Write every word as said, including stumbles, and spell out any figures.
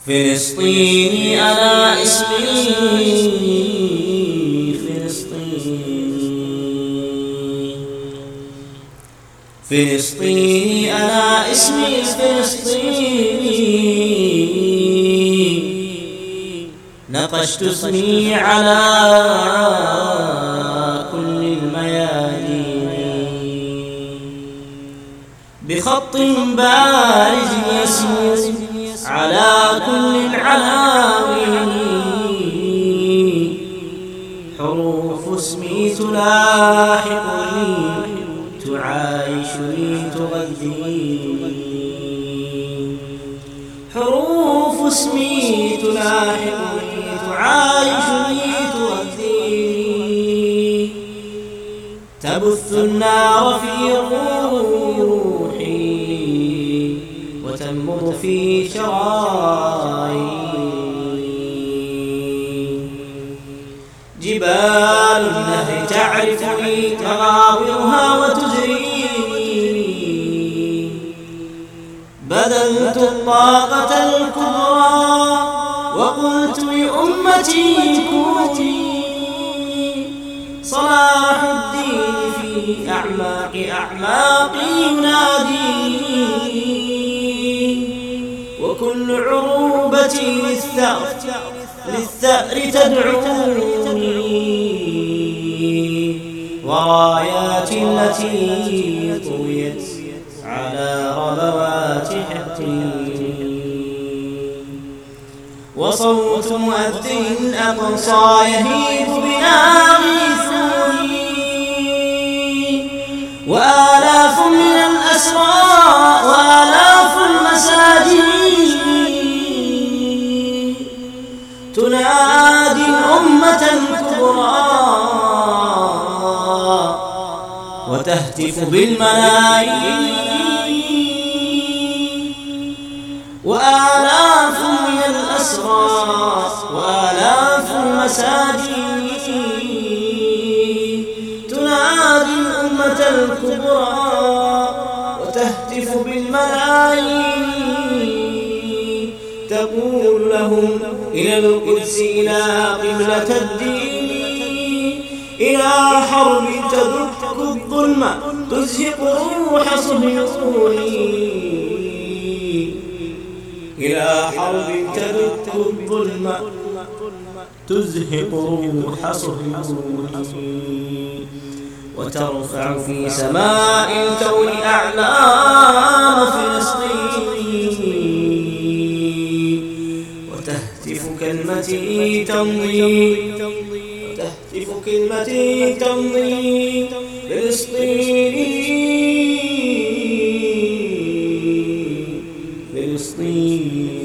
فلسطيني أنا اسمي فلسطيني، فلسطيني أنا اسمي فلسطيني، نقشت اسمي على كل الميادين بخط بارز يسير على كل العناوين، حروف اسمي تلاحقني تعايشني تغذيني، حروف اسمي تلاحقني تعايشني تغذيني، تبث النار في روحي وتنبض في شراييني، جبال النهر تعرفني مغاورها وتجريني، بذلت الطاقة الكبرى وقلت لأمتي كوني، صلاح الدين في أعماق أعماقي يناديني، وكل عروبتي للثأر للثأر تدعوني، وراياتي التي طويت على ربوات حقي، وصوت مؤذن الأقصى يهيب بنا غيثوني، وآلاف من الأسرى وآلاف المساجين تنادي الأمة الكبرى وتهتف بالملايين، وآلاف من الأسرى وآلاف المساجين تنادي الأمة الكبرى وتهتف بالملايين، تقول لهم إلى القدس إلى قبلة الدين، إلى حرب تدك الظلم تزهق روح صهيوني، إلى حرب تدك الظلم تزهق روح صهيوني، وترفع في سماء الكون أعلام فلسطين، وتهتف كلمتي تمضي وتهتف كلمتي تمضي فلسطيني فلسطيني.